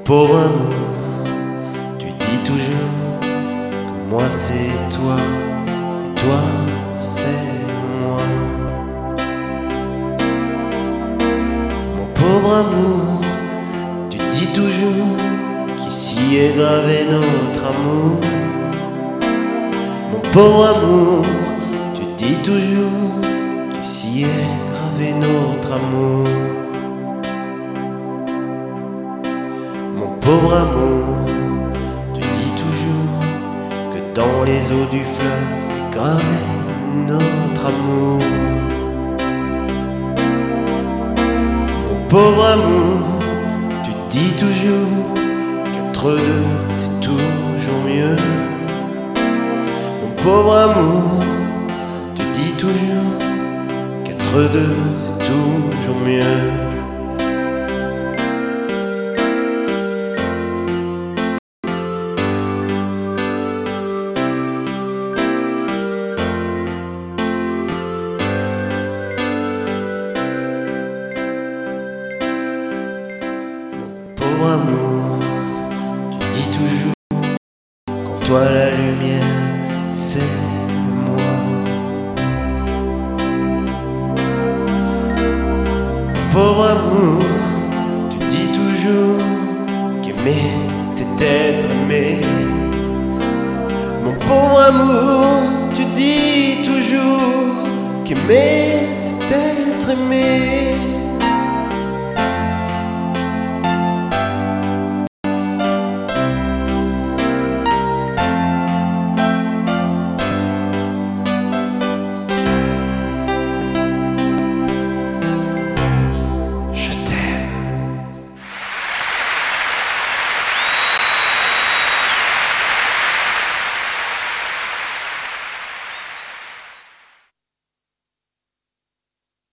pauvre amour, tu dis toujours que moi c'est toi et toi c'est moi. Mon pauvre amour, tu dis toujours qu'ici est gravé notre amour. Mon pauvre amour, tu dis toujours qu'ici est gravé notre amour. Mon pauvre amour, tu dis toujours que dans les eaux du fleuve est gravé notre amour. Mon pauvre amour, tu dis toujours qu'entre deux c'est toujours mieux. Mon pauvre amour, tu dis toujours qu'entre deux c'est toujours mieux. Pauvre amour, tu dis toujours qu'en toi la lumière c'est moi. Pauvre amour, tu dis toujours qu'aimer c'est être aimé. Mon pauvre amour, tu dis toujours qu'aimer c'est être aimé.